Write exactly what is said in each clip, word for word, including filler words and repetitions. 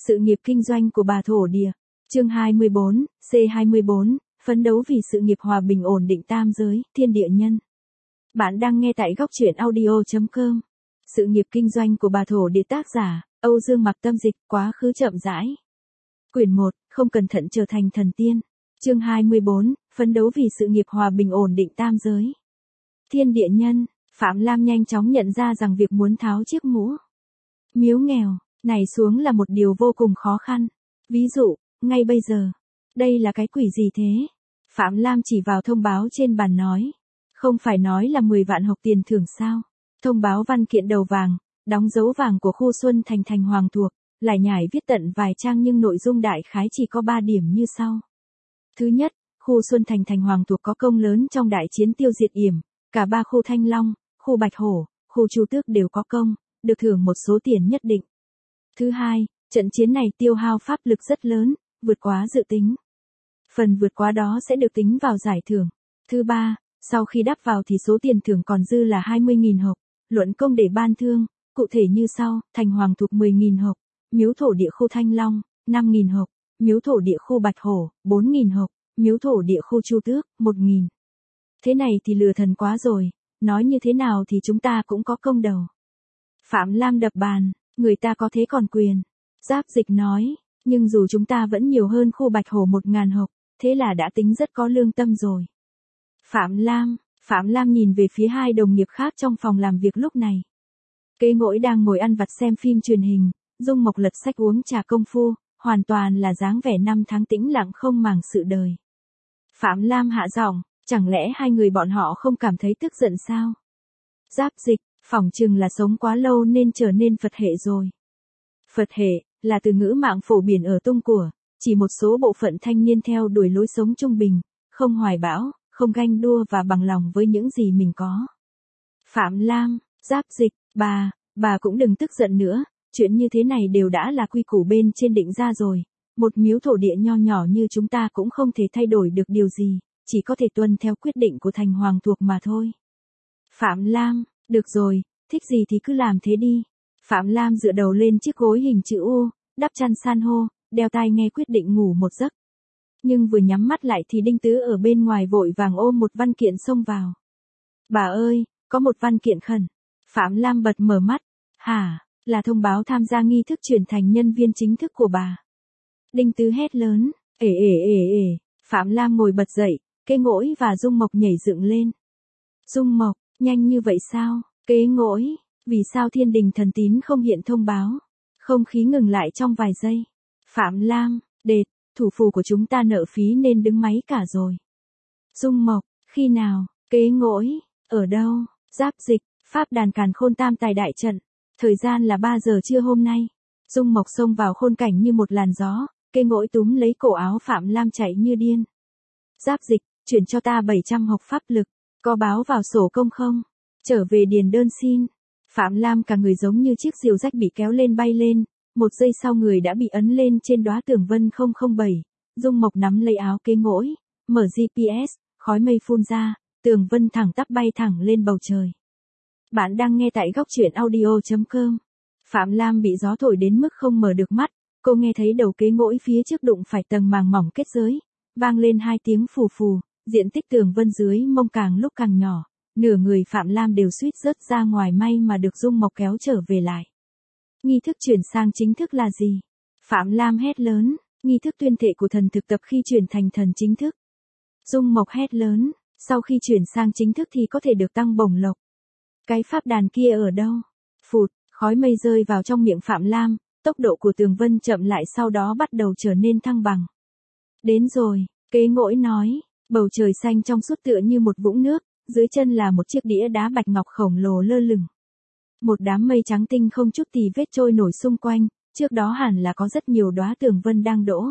Sự nghiệp kinh doanh của bà thổ địa. Chương hai mươi bốn, C hai mươi bốn, phấn đấu vì sự nghiệp hòa bình ổn định tam giới, thiên địa nhân. Bạn đang nghe tại góc truyện audio chấm com. Sự nghiệp kinh doanh của bà thổ địa, tác giả Âu Dương Mặc Tâm dịch, quá khứ chậm rãi. Quyển một, không cẩn thận trở thành thần tiên. Chương hai mươi bốn, phấn đấu vì sự nghiệp hòa bình ổn định tam giới, thiên địa nhân. Phạm Lam nhanh chóng nhận ra rằng việc muốn tháo chiếc mũ miếu nghèo này xuống là một điều vô cùng khó khăn. Ví dụ, ngay bây giờ, đây là cái quỷ gì thế? Phạm Lam chỉ vào thông báo trên bàn nói. Không phải nói là mười vạn học tiền thưởng sao? Thông báo văn kiện đầu vàng, đóng dấu vàng của khu Xuân Thành Thành Hoàng thuộc, lại nhải viết tận vài trang nhưng nội dung đại khái chỉ có ba điểm như sau. Thứ nhất, khu Xuân Thành Thành Hoàng thuộc có công lớn trong đại chiến tiêu diệt Yểm, cả ba khu Thanh Long, khu Bạch Hổ, khu Chu Tước đều có công, được thưởng một số tiền nhất định. Thứ hai, trận chiến này tiêu hao pháp lực rất lớn, vượt quá dự tính. Phần vượt quá đó sẽ được tính vào giải thưởng. Thứ ba, sau khi đắp vào thì số tiền thưởng còn dư là hai mươi nghìn hộc, luận công để ban thương, cụ thể như sau: Thành Hoàng thuộc mười nghìn hộc, miếu thổ địa khu Thanh Long, năm nghìn hộc, miếu thổ địa khu Bạch Hổ, bốn nghìn hộc, miếu thổ địa khu Chu Tước, một nghìn. Thế này thì lừa thần quá rồi, nói như thế nào thì chúng ta cũng có công đầu. Phạm Lam đập bàn, người ta có thế còn quyền. Giáp Dịch nói, nhưng dù chúng ta vẫn nhiều hơn khu Bạch Hổ một ngàn hộc, thế là đã tính rất có lương tâm rồi. Phạm Lam, Phạm Lam nhìn về phía hai đồng nghiệp khác trong phòng làm việc lúc này. Kế Ngỗi đang ngồi ăn vặt xem phim truyền hình, Dung Mộc lật sách uống trà công phu, hoàn toàn là dáng vẻ năm tháng tĩnh lặng không màng sự đời. Phạm Lam hạ giọng, chẳng lẽ hai người bọn họ không cảm thấy tức giận sao? Giáp Dịch, phỏng chừng là sống quá lâu nên trở nên Phật hệ rồi. Phật hệ là từ ngữ mạng phổ biến ở Tung của, chỉ một số bộ phận thanh niên theo đuổi lối sống trung bình, không hoài bão, không ganh đua và bằng lòng với những gì mình có. Phạm Lam, Giáp Dịch, bà, bà cũng đừng tức giận nữa, chuyện như thế này đều đã là quy củ bên trên định ra rồi. Một miếu thổ địa nho nhỏ như chúng ta cũng không thể thay đổi được điều gì, chỉ có thể tuân theo quyết định của Thành Hoàng thuộc mà thôi. Phạm Lam, được rồi, thích gì thì cứ làm thế đi. Phạm Lam dựa đầu lên chiếc gối hình chữ U, đắp chăn san hô, đeo tai nghe quyết định ngủ một giấc. Nhưng vừa nhắm mắt lại thì Đinh Tứ ở bên ngoài vội vàng ôm một văn kiện xông vào. Bà ơi, có một văn kiện khẩn. Phạm Lam bật mở mắt. Hả, là thông báo tham gia nghi thức chuyển thành nhân viên chính thức của bà. Đinh Tứ hét lớn, ể ể ể ể. Phạm Lam ngồi bật dậy, Kế Ngỗi và Dung Mộc nhảy dựng lên. Dung Mộc, nhanh như vậy sao? Kế Ngỗi, vì sao Thiên Đình Thần Tín không hiện thông báo? Không khí ngừng lại trong vài giây. Phạm Lam, đệt, thủ phù của chúng ta nợ phí nên đứng máy cả rồi. Dung Mộc, khi nào? Kế Ngỗi, ở đâu? Giáp Dịch, Pháp đàn Càn Khôn tam tài đại trận. Thời gian là ba giờ trưa hôm nay. Dung Mộc xông vào khôn cảnh như một làn gió, Kế Ngỗi túm lấy cổ áo Phạm Lam chạy như điên. Giáp Dịch, chuyển cho ta bảy trăm hộc pháp lực, có báo vào sổ công không? Trở về điền đơn xin. Phạm Lam cả người giống như chiếc diều rách bị kéo lên bay lên, một giây sau người đã bị ấn lên trên đóa tường vân không không bảy. Dung Mộc nắm lấy áo Kế Ngỗi, mở giê pê ét, khói mây phun ra, tường vân thẳng tắp bay thẳng lên bầu trời. Bạn đang nghe tại góc truyện audio chấm com. Phạm Lam bị gió thổi đến mức không mở được mắt, cô nghe thấy đầu Kế Ngỗi phía trước đụng phải tầng màng mỏng kết giới, vang lên hai tiếng phù phù, diện tích tường vân dưới mông càng lúc càng nhỏ, nửa người Phạm Lam đều suýt rớt ra ngoài, may mà được Dung Mộc kéo trở về lại. Nghi thức chuyển sang chính thức là gì? Phạm Lam hét lớn, nghi thức tuyên thệ của thần thực tập khi chuyển thành thần chính thức. Dung Mộc hét lớn, sau khi chuyển sang chính thức thì có thể được tăng bổng lộc. Cái pháp đàn kia ở đâu? Phụt, khói mây rơi vào trong miệng Phạm Lam, tốc độ của tường vân chậm lại sau đó bắt đầu trở nên thăng bằng. Đến rồi, Kế Ngỗi nói, bầu trời xanh trong suốt tựa như một vũng nước, dưới chân là một chiếc đĩa đá bạch ngọc khổng lồ lơ lửng. Một đám mây trắng tinh không chút tì vết trôi nổi xung quanh, trước đó hẳn là có rất nhiều đóa tường vân đang đỗ.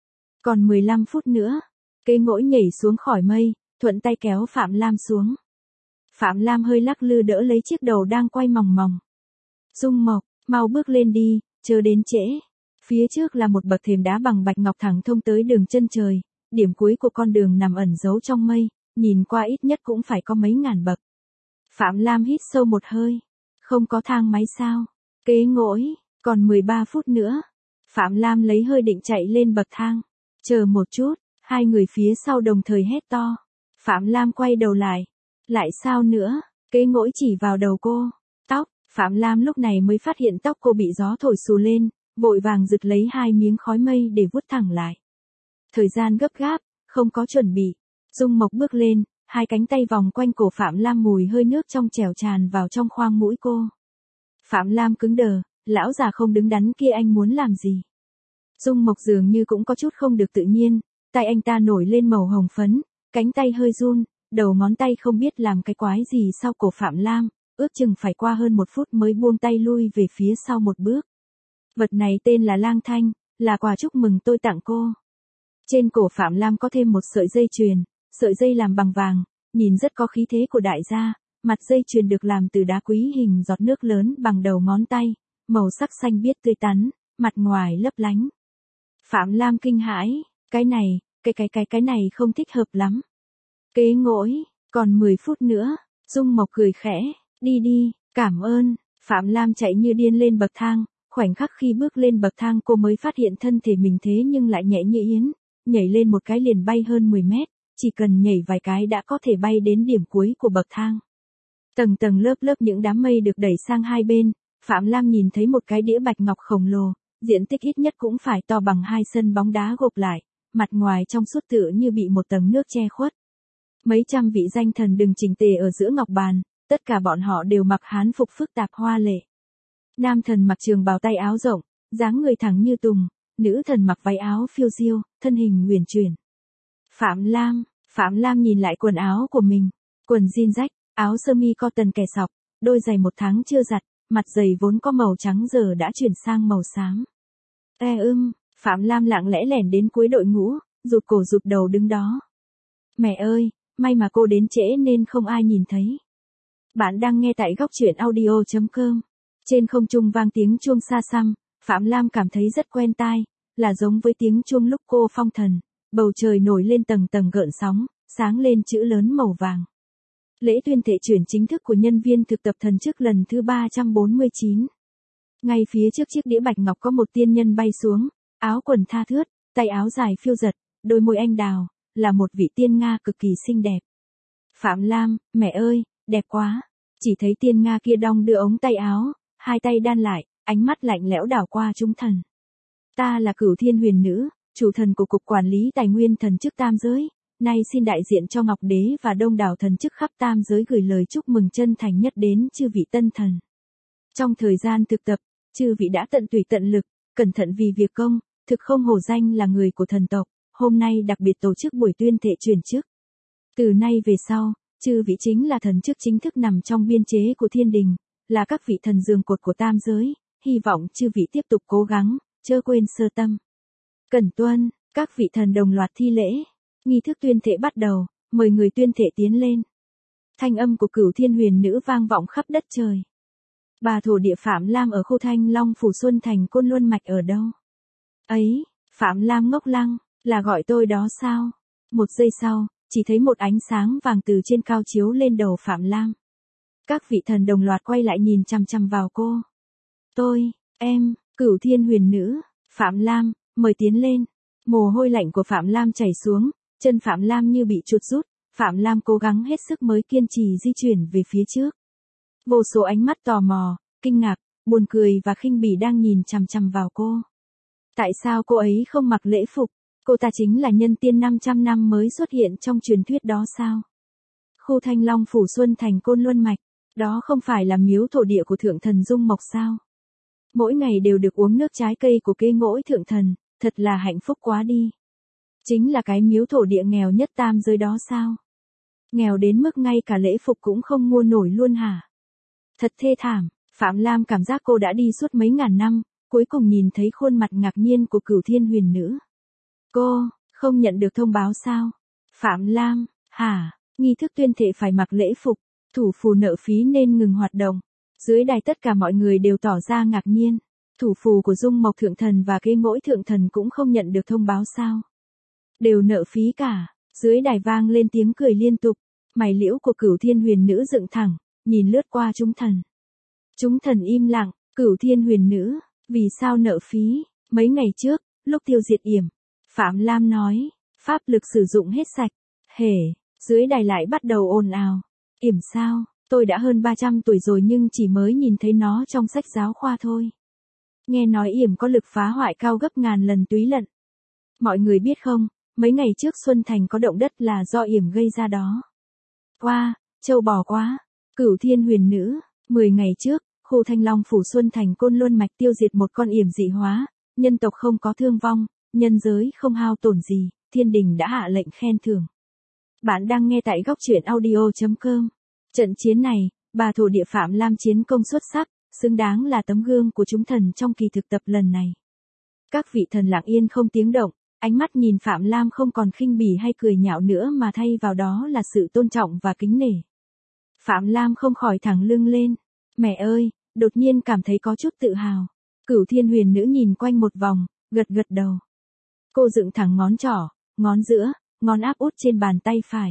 Còn mười lăm phút nữa, Kế Ngỗi nhảy xuống khỏi mây, thuận tay kéo Phạm Lam xuống. Phạm Lam hơi lắc lư đỡ lấy chiếc đầu đang quay mòng mòng. Dung Mộc, mau bước lên đi, chờ đến trễ. Phía trước là một bậc thềm đá bằng bạch ngọc thẳng thông tới đường chân trời, điểm cuối của con đường nằm ẩn giấu trong mây, nhìn qua ít nhất cũng phải có mấy ngàn bậc. Phạm Lam hít sâu một hơi. Không có thang máy sao? Kế Ngỗi, còn mười ba phút nữa. Phạm Lam lấy hơi định chạy lên bậc thang. Chờ một chút, hai người phía sau đồng thời hét to. Phạm Lam quay đầu lại. Lại sao nữa? Kế ngỗi chỉ vào đầu cô. Tóc, Phạm Lam lúc này mới phát hiện tóc cô bị gió thổi xù lên, vội vàng giật lấy hai miếng khói mây để vuốt thẳng lại. Thời gian gấp gáp, không có chuẩn bị. Dung Mộc bước lên, hai cánh tay vòng quanh cổ Phạm Lam, mùi hơi nước trong trẻo tràn vào trong khoang mũi cô. Phạm Lam cứng đờ, lão già không đứng đắn kia anh muốn làm gì? Dung Mộc dường như cũng có chút không được tự nhiên, tay anh ta nổi lên màu hồng phấn, cánh tay hơi run, đầu ngón tay không biết làm cái quái gì sau cổ Phạm Lam, ước chừng phải qua hơn một phút mới buông tay lui về phía sau một bước. Vật này tên là lang thanh, là quà chúc mừng tôi tặng cô. Trên cổ Phạm Lam có thêm một sợi dây chuyền, sợi dây làm bằng vàng, nhìn rất có khí thế của đại gia, mặt dây chuyền được làm từ đá quý hình giọt nước lớn bằng đầu ngón tay, màu sắc xanh biếc tươi tắn, mặt ngoài lấp lánh. Phạm Lam kinh hãi, cái này, cái cái cái cái này không thích hợp lắm. Kế ngỗi, còn mười phút nữa, Dung Mộc cười khẽ, đi đi, cảm ơn. Phạm Lam chạy như điên lên bậc thang, khoảnh khắc khi bước lên bậc thang cô mới phát hiện thân thể mình thế nhưng lại nhẹ như yến, nhảy lên một cái liền bay hơn mười mét, chỉ cần nhảy vài cái đã có thể bay đến điểm cuối của bậc thang. Tầng tầng lớp lớp những đám mây được đẩy sang hai bên, Phạm Lam nhìn thấy một cái đĩa bạch ngọc khổng lồ, diện tích ít nhất cũng phải to bằng hai sân bóng đá gộp lại, mặt ngoài trong suốt tựa như bị một tầng nước che khuất. Mấy trăm vị danh thần đừng chỉnh tề ở giữa ngọc bàn, tất cả bọn họ đều mặc hán phục phức tạp hoa lệ. Nam thần mặc trường bào tay áo rộng, dáng người thẳng như tùng, nữ thần mặc váy áo phiêu diêu, thân hình huyền chuyển. Phạm Lam, Phạm Lam nhìn lại quần áo của mình, quần jean rách, áo sơ mi cotton kẻ sọc, đôi giày một tháng chưa giặt, mặt giày vốn có màu trắng giờ đã chuyển sang màu xám. E ưm, Phạm Lam lặng lẽ lẻn đến cuối đội ngũ, rụt cổ rụt đầu đứng đó. Mẹ ơi, may mà cô đến trễ nên không ai nhìn thấy. Bạn đang nghe tại góc truyện audio chấm com. Trên không trung vang tiếng chuông xa xăm, Phạm Lam cảm thấy rất quen tai, là giống với tiếng chuông lúc cô phong thần, bầu trời nổi lên tầng tầng gợn sóng, sáng lên chữ lớn màu vàng. Lễ tuyên thệ chuyển chính thức của nhân viên thực tập thần chức lần thứ ba trăm bốn mươi chín. Ngay phía trước chiếc đĩa bạch ngọc có một tiên nhân bay xuống, áo quần tha thướt, tay áo dài phiêu giật, đôi môi anh đào, là một vị tiên Nga cực kỳ xinh đẹp. Phạm Lam, mẹ ơi, đẹp quá. Chỉ thấy tiên Nga kia đong đưa ống tay áo, hai tay đan lại, ánh mắt lạnh lẽo đảo qua chúng thần. Ta là Cửu Thiên Huyền Nữ, chủ thần của Cục Quản lý Tài nguyên thần chức tam giới, nay xin đại diện cho Ngọc Đế và đông đảo thần chức khắp tam giới gửi lời chúc mừng chân thành nhất đến chư vị tân thần. Trong thời gian thực tập, chư vị đã tận tụy tận lực, cẩn thận vì việc công, thực không hổ danh là người của thần tộc, hôm nay đặc biệt tổ chức buổi tuyên thệ chuyển chức. Từ nay về sau, chư vị chính là thần chức chính thức nằm trong biên chế của thiên đình, là các vị thần giường cột của tam giới, hy vọng chư vị tiếp tục cố gắng, chớ quên sơ tâm. Cẩn tuân, các vị thần đồng loạt thi lễ. Nghi thức tuyên thệ bắt đầu, mời người tuyên thệ tiến lên. Thanh âm của Cửu Thiên Huyền Nữ vang vọng khắp đất trời. Bà thổ địa Phạm Lam ở khu Thanh Long Phủ Xuân Thành Côn Luân Mạch ở đâu? Ấy, Phạm Lam ngốc lăng, là gọi tôi đó sao? Một giây sau, chỉ thấy một ánh sáng vàng từ trên cao chiếu lên đầu Phạm Lam. Các vị thần đồng loạt quay lại nhìn chằm chằm vào cô. Tôi, em, Cửu Thiên Huyền Nữ, Phạm Lam, mời tiến lên. Mồ hôi lạnh của Phạm Lam chảy xuống, chân Phạm Lam như bị chuột rút, Phạm Lam cố gắng hết sức mới kiên trì di chuyển về phía trước. Vô số ánh mắt tò mò, kinh ngạc, buồn cười và khinh bỉ đang nhìn chằm chằm vào cô. Tại sao cô ấy không mặc lễ phục? Cô ta chính là nhân tiên năm trăm năm mới xuất hiện trong truyền thuyết đó sao? Khu Thanh Long Phủ Xuân Thành Côn Luân Mạch, đó không phải là miếu thổ địa của thượng thần Dung Mộc sao? Mỗi ngày đều được uống nước trái cây của Kế Ngỗi thượng thần, thật là hạnh phúc quá đi. Chính là cái miếu thổ địa nghèo nhất tam giới đó sao? Nghèo đến mức ngay cả lễ phục cũng không mua nổi luôn hả? Thật thê thảm, Phạm Lam cảm giác cô đã đi suốt mấy ngàn năm, cuối cùng nhìn thấy khuôn mặt ngạc nhiên của Cửu Thiên Huyền Nữ. Cô, không nhận được thông báo sao? Phạm Lam, hả? Nghi thức tuyên thệ phải mặc lễ phục, thủ phù nợ phí nên ngừng hoạt động. Dưới đài tất cả mọi người đều tỏ ra ngạc nhiên. Thủ phù của Dung Mộc thượng thần và Kế Ngỗi thượng thần cũng không nhận được thông báo sao? Đều nợ phí cả. Dưới đài vang lên tiếng cười liên tục. Mày liễu của Cửu Thiên Huyền Nữ dựng thẳng, nhìn lướt qua chúng thần. Chúng thần im lặng. Cửu Thiên Huyền Nữ, vì sao nợ phí? Mấy ngày trước, lúc tiêu diệt yểm, Phạm Lam nói, pháp lực sử dụng hết sạch. Hề, dưới đài lại bắt đầu ồn ào. Yểm sao, tôi đã hơn ba trăm tuổi rồi nhưng chỉ mới nhìn thấy nó trong sách giáo khoa thôi. Nghe nói yểm có lực phá hoại cao gấp ngàn lần túy lận. Mọi người biết không, mấy ngày trước Xuân Thành có động đất là do yểm gây ra đó. Wow, châu bò quá. Cửu Thiên Huyền Nữ, mười ngày trước, khu Thanh Long phủ Xuân Thành Côn Luân mạch tiêu diệt một con yểm dị hóa, nhân tộc không có thương vong, nhân giới không hao tổn gì, thiên đình đã hạ lệnh khen thưởng. Bạn đang nghe tại góc truyện audio chấm com. Trận chiến này, bà thổ địa Phạm Lam chiến công xuất sắc, xứng đáng là tấm gương của chúng thần trong kỳ thực tập lần này. Các vị thần lặng yên không tiếng động, ánh mắt nhìn Phạm Lam không còn khinh bỉ hay cười nhạo nữa mà thay vào đó là sự tôn trọng và kính nể. Phạm Lam không khỏi thẳng lưng lên. Mẹ ơi, đột nhiên cảm thấy có chút tự hào. Cửu Thiên Huyền Nữ nhìn quanh một vòng, gật gật đầu. Cô dựng thẳng ngón trỏ, ngón giữa, ngón áp út trên bàn tay phải.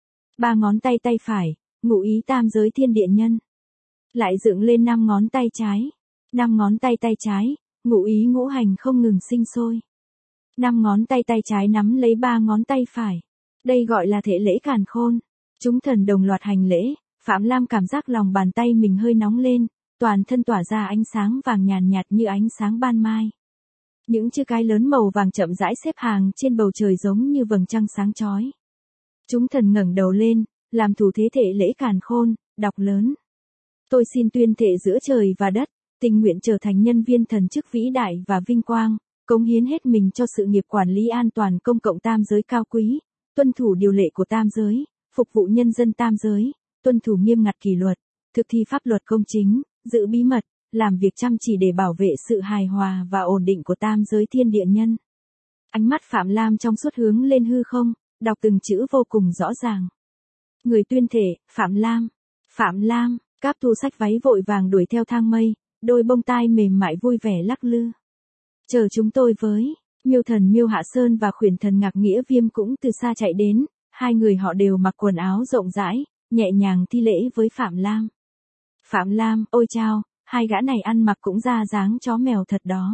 Ba ngón tay tay phải, ngụ ý tam giới thiên địa nhân. Lại dựng lên năm ngón tay trái. Năm ngón tay tay trái, ngụ ý ngũ hành không ngừng sinh sôi. Năm ngón tay tay trái nắm lấy ba ngón tay phải. Đây gọi là thể lễ càn khôn. Chúng thần đồng loạt hành lễ, Phạm Lam cảm giác lòng bàn tay mình hơi nóng lên, toàn thân tỏa ra ánh sáng vàng nhàn nhạt như ánh sáng ban mai. Những chữ cái lớn màu vàng chậm rãi xếp hàng trên bầu trời giống như vầng trăng sáng chói. Chúng thần ngẩng đầu lên, làm thủ thế thể lễ càn khôn, đọc lớn. Tôi xin tuyên thệ giữa trời và đất, tình nguyện trở thành nhân viên thần chức vĩ đại và vinh quang, cống hiến hết mình cho sự nghiệp quản lý an toàn công cộng tam giới cao quý, tuân thủ điều lệ của tam giới, phục vụ nhân dân tam giới, tuân thủ nghiêm ngặt kỷ luật, thực thi pháp luật công chính, giữ bí mật, làm việc chăm chỉ để bảo vệ sự hài hòa và ổn định của tam giới thiên địa nhân. Ánh mắt Phạm Lam trong suốt hướng lên hư không, đọc từng chữ vô cùng rõ ràng. Người tuyên thể, Phạm Lam. Phạm Lam, Cáp Thu xách váy vội vàng đuổi theo thang mây, đôi bông tai mềm mại vui vẻ lắc lư. Chờ chúng tôi với. Miêu Thần Miêu Hạ Sơn và Khuyển Thần Ngạc Nghĩa Viêm cũng từ xa chạy đến, hai người họ đều mặc quần áo rộng rãi, nhẹ nhàng thi lễ với Phạm Lam. Phạm Lam, ôi chao, hai gã này ăn mặc cũng ra dáng chó mèo thật đó.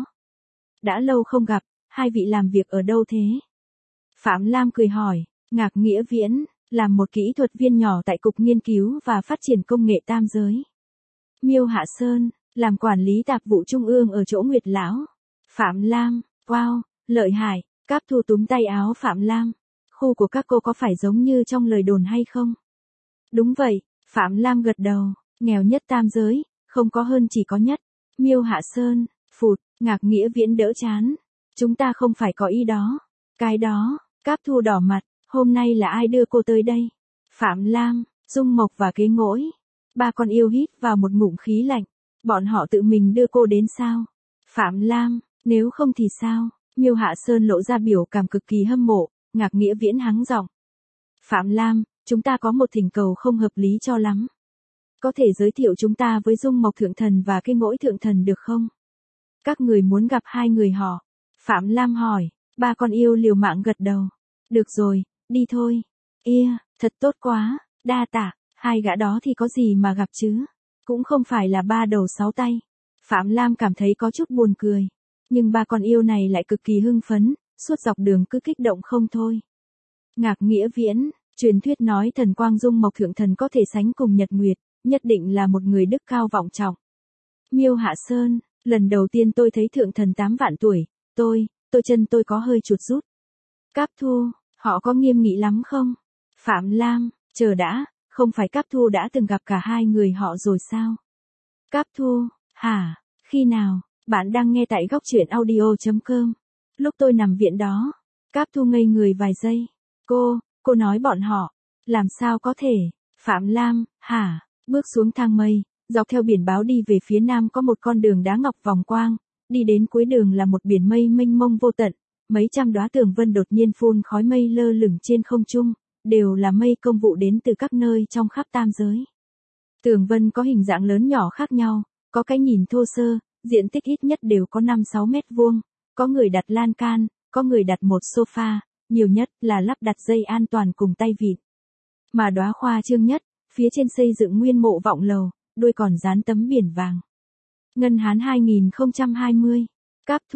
Đã lâu không gặp, hai vị làm việc ở đâu thế? Phạm Lam cười hỏi. Ngạc Nghĩa Viễn, làm một kỹ thuật viên nhỏ tại Cục Nghiên cứu và Phát triển Công nghệ Tam Giới. Miêu Hạ Sơn, làm quản lý tạp vụ trung ương ở chỗ Nguyệt Lão. Phạm Lam, wow, lợi hại. Cáp Thu túm tay áo Phạm Lam. Khu của các cô có phải giống như trong lời đồn hay không? Đúng vậy, Phạm Lam gật đầu. Nghèo nhất tam giới, không có hơn chỉ có nhất. Miêu Hạ Sơn, phụt, Ngạc Nghĩa Viễn đỡ chán. Chúng ta không phải có ý đó. Cái đó, Cáp Thu đỏ mặt, hôm nay là ai đưa cô tới đây? Phạm Lam, Dung Mộc và Kế Ngỗi. Ba con yêu hít vào một ngụm khí lạnh. Bọn họ tự mình đưa cô đến sao? Phạm Lam, nếu không thì sao? Miêu Hạ Sơn lộ ra biểu cảm cực kỳ hâm mộ, Ngạc Nghĩa Viễn hắng giọng. Phạm Lam, chúng ta có một thỉnh cầu không hợp lý cho lắm. Có thể giới thiệu chúng ta với Dung Mộc Thượng Thần và Kế Ngỗi Thượng Thần được không? Các người muốn gặp hai người họ. Phạm Lam hỏi, ba con yêu liều mạng gật đầu. Được rồi, đi thôi. Ia, thật tốt quá, đa tạ, hai gã đó thì có gì mà gặp chứ? Cũng không phải là ba đầu sáu tay. Phạm Lam cảm thấy có chút buồn cười. Nhưng ba con yêu này lại cực kỳ hưng phấn, suốt dọc đường cứ kích động không thôi. Ngạc Nghĩa Viễn, truyền thuyết nói thần quang Dung Mộc Thượng Thần có thể sánh cùng Nhật Nguyệt, nhất định là một người đức cao vọng trọng. Miêu Hạ Sơn, lần đầu tiên tôi thấy Thượng Thần tám vạn tuổi, tôi, tôi chân tôi có hơi chuột rút. Cáp Thu, họ có nghiêm nghị lắm không? Phạm Lam, chờ đã, không phải Cáp Thu đã từng gặp cả hai người họ rồi sao? Cáp Thu, hả, khi nào? Bạn đang nghe tại góc truyện audio chấm com. Lúc tôi nằm viện đó, Cáp Thu ngây người vài giây. Cô, cô nói bọn họ, làm sao có thể? Phạm Lam, hả? Bước xuống thang mây, dọc theo biển báo đi về phía nam có một con đường đá ngọc vòng quang, đi đến cuối đường là một biển mây mênh mông vô tận, mấy trăm đóa tường vân đột nhiên phun khói mây lơ lửng trên không trung, đều là mây công vụ đến từ các nơi trong khắp tam giới. Tường vân có hình dạng lớn nhỏ khác nhau, có cái nhìn thô sơ, diện tích ít nhất đều có năm sáu mét vuông, có người đặt lan can, có người đặt một sofa, nhiều nhất là lắp đặt dây an toàn cùng tay vịn. Mà đóa khoa trương nhất, phía trên xây dựng nguyên mộ vọng lầu, đuôi còn dán tấm biển vàng. Ngân Hán hai nghìn không trăm hai mươi. Cáp Thu,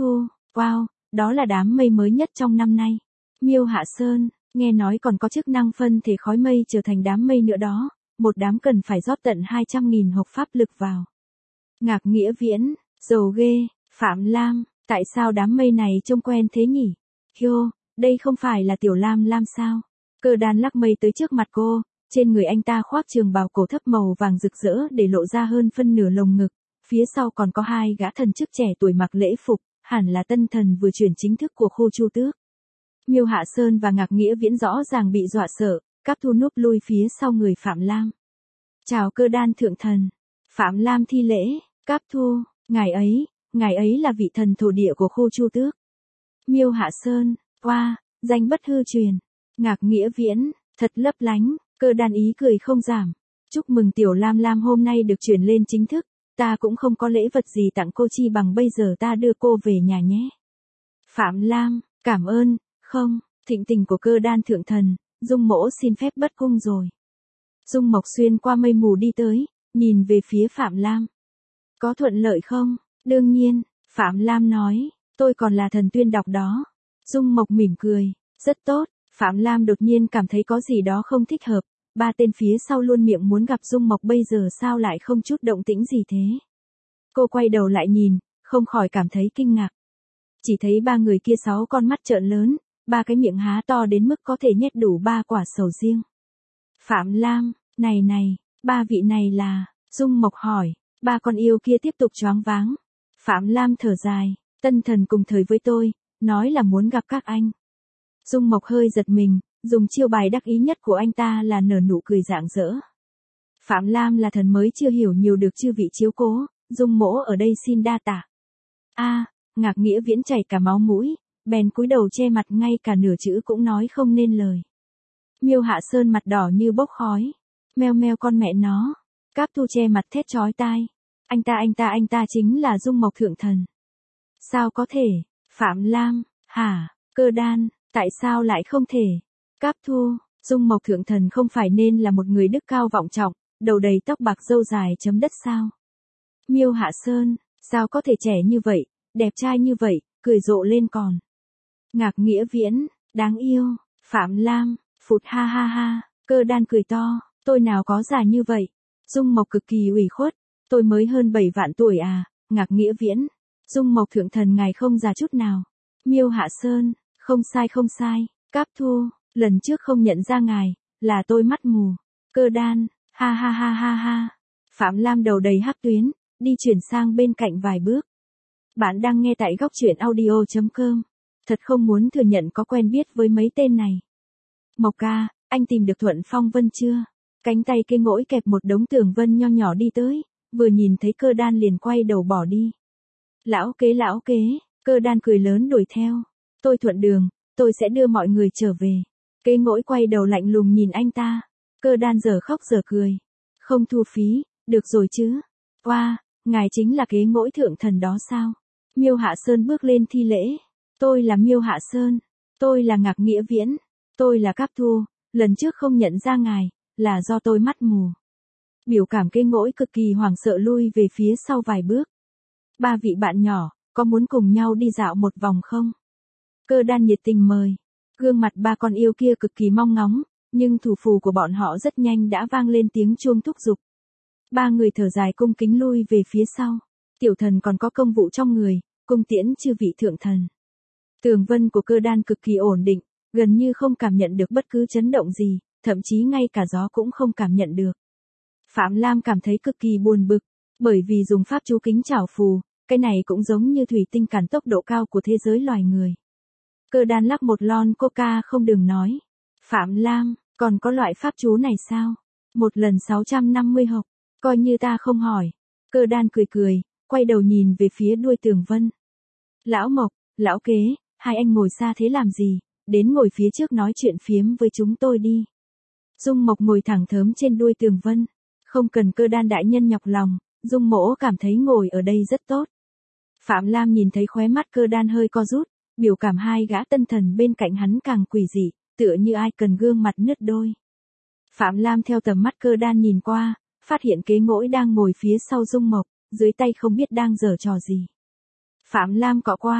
Wow, đó là đám mây mới nhất trong năm nay. Miêu Hạ Sơn, nghe nói còn có chức năng phân thể khói mây trở thành đám mây nữa đó, một đám cần phải rót tận hai trăm nghìn hộc pháp lực vào. Ngạc Nghĩa Viễn, dầu ghê, Phạm Lam, tại sao đám mây này trông quen thế nhỉ? Hiô, đây không phải là Tiểu Lam Lam sao? Cơ Đan lắc mây tới trước mặt cô, trên người anh ta khoác trường bào cổ thấp màu vàng rực rỡ để lộ ra hơn phân nửa lồng ngực, phía sau còn có hai gã thần chức trẻ tuổi mặc lễ phục, hẳn là tân thần vừa chuyển chính thức của khu Chu Tước. Miêu Hạ Sơn và Ngạc Nghĩa Viễn rõ ràng bị dọa sợ, Cáp Thu núp lui phía sau người Phạm Lam. Chào Cơ Đan thượng thần. Phạm Lam thi lễ, Cáp Thu, ngài ấy, ngài ấy là vị thần thổ địa của khu Chu Tước. Miêu Hạ Sơn, qua, danh bất hư truyền. Ngạc Nghĩa Viễn, thật lấp lánh. Cơ Đan ý cười không giảm. Chúc mừng Tiểu Lam Lam hôm nay được chuyển lên chính thức, ta cũng không có lễ vật gì tặng cô chi bằng bây giờ ta đưa cô về nhà nhé. Phạm Lam, cảm ơn, không, thịnh tình của Cơ Đan thượng thần, Dung Mỗ xin phép bất cung rồi. Dung Mộc xuyên qua mây mù đi tới, nhìn về phía Phạm Lam. Có thuận lợi không? Đương nhiên, Phạm Lam nói, tôi còn là thần tuyên đọc đó. Dung Mộc mỉm cười, rất tốt. Phạm Lam đột nhiên cảm thấy có gì đó không thích hợp, ba tên phía sau luôn miệng muốn gặp Dung Mộc bây giờ sao lại không chút động tĩnh gì thế. Cô quay đầu lại nhìn, không khỏi cảm thấy kinh ngạc. Chỉ thấy ba người kia sáu con mắt trợn lớn, ba cái miệng há to đến mức có thể nhét đủ ba quả sầu riêng. Phạm Lam, này này, ba vị này là, Dung Mộc hỏi, ba con yêu kia tiếp tục choáng váng. Phạm Lam thở dài, tân thần cùng thời với tôi, nói là muốn gặp các anh. Dung Mộc hơi giật mình, dùng chiêu bài đắc ý nhất của anh ta là nở nụ cười rạng rỡ. Phạm Lam là thần mới chưa hiểu nhiều được chư vị chiếu cố, Dung Mỗ ở đây xin đa tạ. A, Ngạc Nghĩa Viễn chảy cả máu mũi, bèn cúi đầu che mặt ngay cả nửa chữ cũng nói không nên lời. Miêu Hạ Sơn mặt đỏ như bốc khói, meo meo con mẹ nó. Cáp Thu che mặt thét chói tai. Anh ta anh ta anh ta chính là Dung Mộc thượng thần. Sao có thể? Phạm Lam, hả? Cơ Đan, tại sao lại không thể? Cáp Thu, Dung Mộc thượng thần không phải nên là một người đức cao vọng trọng, đầu đầy tóc bạc râu dài chấm đất sao? Miêu Hạ Sơn, sao có thể trẻ như vậy, đẹp trai như vậy, cười rộ lên còn. Ngạc Nghĩa Viễn, đáng yêu. Phạm Lam, phụt ha ha ha. Cơ Đan cười to, tôi nào có già như vậy. Dung Mộc cực kỳ ủy khuất, tôi mới hơn bảy vạn tuổi à. Ngạc Nghĩa Viễn, Dung Mộc thượng thần ngài không già chút nào. Miêu Hạ Sơn, không sai không sai. Cáp Thu, lần trước không nhận ra ngài, là tôi mắt mù. Cơ Đan, ha ha ha ha ha. Phạm Lam đầu đầy hắc tuyến, đi chuyển sang bên cạnh vài bước. Bạn đang nghe tại góc truyện audio chấm com. Thật không muốn thừa nhận có quen biết với mấy tên này. Mộc ca, anh tìm được Thuận Phong Vân chưa? Cánh tay cây ngỗi kẹp một đống tường vân nho nhỏ đi tới, vừa nhìn thấy Cơ Đan liền quay đầu bỏ đi. Lão kế lão kế, Cơ Đan cười lớn đuổi theo. Tôi thuận đường, tôi sẽ đưa mọi người trở về. Cây ngỗi quay đầu lạnh lùng nhìn anh ta. Cơ Đan giờ khóc giờ cười. Không thu phí, được rồi chứ. Oa, wow, ngài chính là kế ngỗi thượng thần đó sao? Miêu Hạ Sơn bước lên thi lễ. Tôi là Miêu Hạ Sơn. Tôi là Ngạc Nghĩa Viễn. Tôi là Cáp Thu, lần trước không nhận ra ngài, là do tôi mắt mù. Biểu cảm cây ngỗi cực kỳ hoảng sợ lui về phía sau vài bước. Ba vị bạn nhỏ, có muốn cùng nhau đi dạo một vòng không? Cơ Đan nhiệt tình mời. Gương mặt ba con yêu kia cực kỳ mong ngóng, nhưng thủ phù của bọn họ rất nhanh đã vang lên tiếng chuông thúc giục. Ba người thở dài cung kính lui về phía sau. Tiểu thần còn có công vụ trong người, cung tiễn chư vị thượng thần. Tường vân của Cơ Đan cực kỳ ổn định, gần như không cảm nhận được bất cứ chấn động gì, thậm chí ngay cả gió cũng không cảm nhận được. Phạm Lam cảm thấy cực kỳ buồn bực, bởi vì dùng pháp chú kính trảo phù, cái này cũng giống như thủy tinh cản tốc độ cao của thế giới loài người. Cơ Đan lắc một lon coca không đừng nói. Phạm Lam, còn có loại pháp chú này sao? Một lần sáu trăm năm mươi hộc, coi như ta không hỏi. Cơ Đan cười cười, quay đầu nhìn về phía đuôi tường vân. Lão Mộc, lão kế, hai anh ngồi xa thế làm gì, đến ngồi phía trước nói chuyện phiếm với chúng tôi đi. Dung Mộc ngồi thẳng thớm trên đuôi tường vân. Không cần Cơ Đan đại nhân nhọc lòng, Dung Mỗ cảm thấy ngồi ở đây rất tốt. Phạm Lam nhìn thấy khóe mắt Cơ Đan hơi co rút, biểu cảm hai gã tân thần bên cạnh hắn càng quỷ dị, tựa như ai cần gương mặt nứt đôi. Phạm Lam theo tầm mắt Cơ Đan nhìn qua, phát hiện kế ngỗi đang ngồi phía sau Dung Mộc, dưới tay không biết đang giở trò gì. Phạm Lam cọ qua,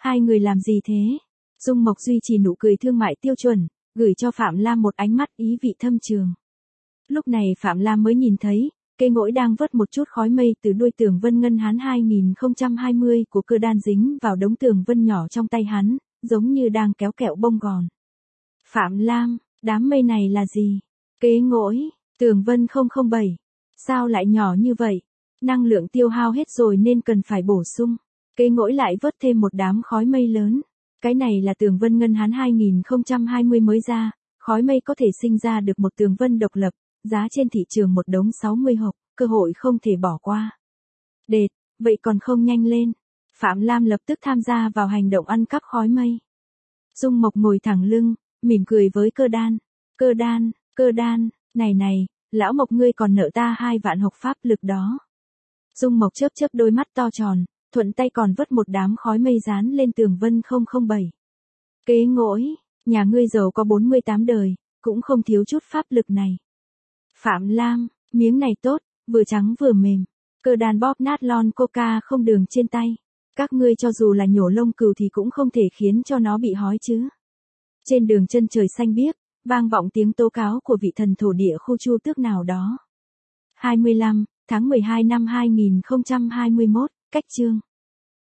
Hai người làm gì thế? Dung Mộc duy trì nụ cười thương mại tiêu chuẩn, gửi cho Phạm Lam một ánh mắt ý vị thâm trường. Lúc này Phạm Lam mới nhìn thấy, cây ngỗi đang vớt một chút khói mây từ đuôi tường vân ngân hán hai không hai không của Cơ Đan dính vào đống tường vân nhỏ trong tay hắn, giống như đang kéo kẹo bông gòn. Phạm Lam, đám mây này là gì? Kế ngỗi, tường vân không không bảy. Sao lại nhỏ như vậy? Năng lượng tiêu hao hết rồi nên cần phải bổ sung. Kế ngỗi lại vớt thêm một đám khói mây lớn. Cái này là tường vân ngân hán hai không hai không mới ra, khói mây có thể sinh ra được một tường vân độc lập, giá trên thị trường một đống sáu mươi hộp, cơ hội không thể bỏ qua. Đệt, vậy còn không nhanh lên. Phạm Lam lập tức tham gia vào hành động ăn cắp khói mây. Dung Mộc ngồi thẳng lưng, mỉm cười với Cơ Đan. Cơ Đan, Cơ Đan, này này, lão Mộc ngươi còn nợ ta hai vạn học pháp lực đó. Dung Mộc chớp chớp đôi mắt to tròn, thuận tay còn vớt một đám khói mây dán lên tường vân không không bảy. Kế ngỗi, nhà ngươi giàu có bốn mươi tám đời, cũng không thiếu chút pháp lực này. Phạm Lam, miếng này tốt, vừa trắng vừa mềm. Cơ Đan bóp nát lon coca không đường trên tay. Các ngươi cho dù là nhổ lông cừu thì cũng không thể khiến cho nó bị hói chứ. Trên đường chân trời xanh biếc, vang vọng tiếng tố cáo của vị thần thổ địa khu Chu Tước nào đó. hai mươi lăm tháng mười hai năm hai nghìn không trăm hai mươi mốt, cách chương.